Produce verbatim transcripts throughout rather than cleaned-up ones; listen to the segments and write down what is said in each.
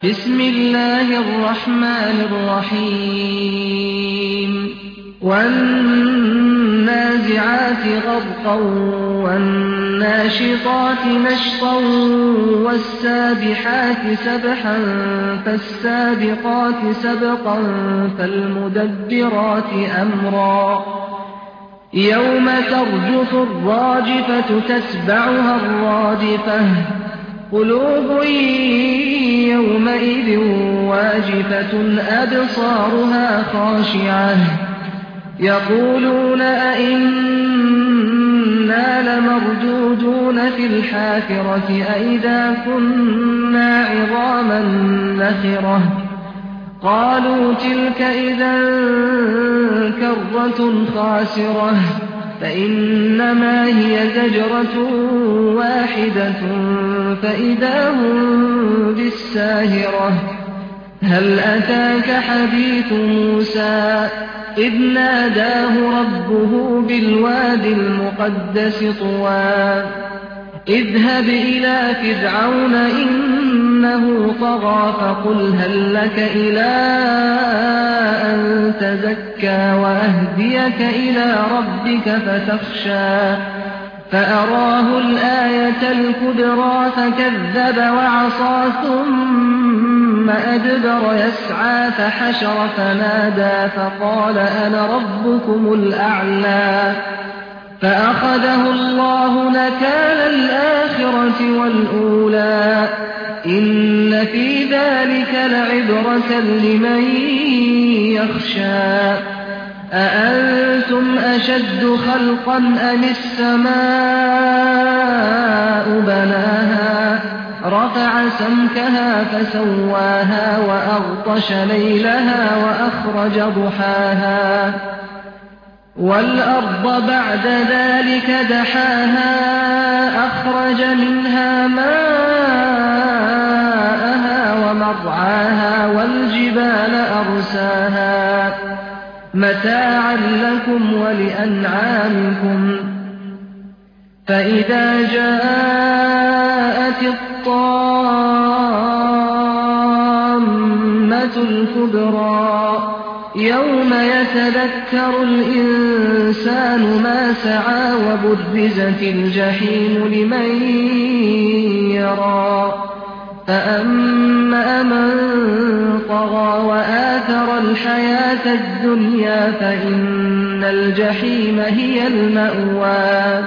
بسم الله الرحمن الرحيم والنازعات غرقا والناشطات نشطا والسابحات سبحا فالسابقات سبقا فالمدبرات أمرا يوم ترجف الراجفة تتبعها الرادفة قلوب يومئذ واجفة أبصارها خاشعة يقولون أئنا لمردودون في الحافرة أئذا كنا عظاما نخرة قالوا تلك إذا كرة خاسرة فإنما هي زجرة واحدة فإذا هم بالساهرة هل أتاك حديث موسى إذ ناداه ربه بالواد المقدس طوى اذهب إلى فرعون إنه طغى فقل هل لك إلى أن تزكى وأهديك إلى ربك فتخشى فأراه الآية الكبرى فكذب وعصى ثم أدبر يسعى فحشر فنادى فقال أنا ربكم الأعلى فأخذه الله نكال الآخرة والأولى إن في ذلك لعبرة لمن يخشى أأنتم أشد خلقا أم السماء بناها رفع سمكها فسواها وأغطش ليلها وأخرج ضحاها والأرض بعد ذلك دحاها أخرج منها ماءها ومرعاها والجبال أرساها متاعا لكم ولأنعامكم فإذا جاءت الطامة الكبرى يوم يتذكر الإنسان ما سعى وبرزت الجحيم لمن يرى فأما من طغى وآثر الحياة الدنيا فإن الجحيم هي المأوى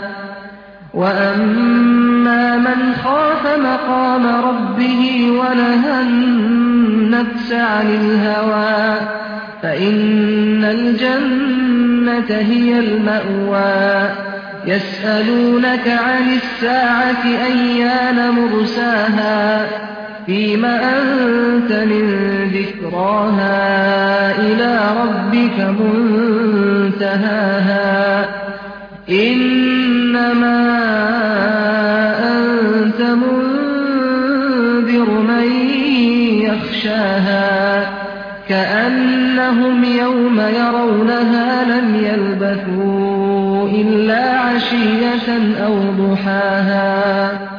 وأما من خاف مقام ربه ونهى النفس عن الهوى فإن الجنة هي المأوى يسألونك عن الساعة أيان مرساها فيم أنت من ذكراها إلى ربك منتهاها إنما أنت منذر من يخشاها كأنهم يوم يرونها لم يلبثوا إلا عشية أو ضحاها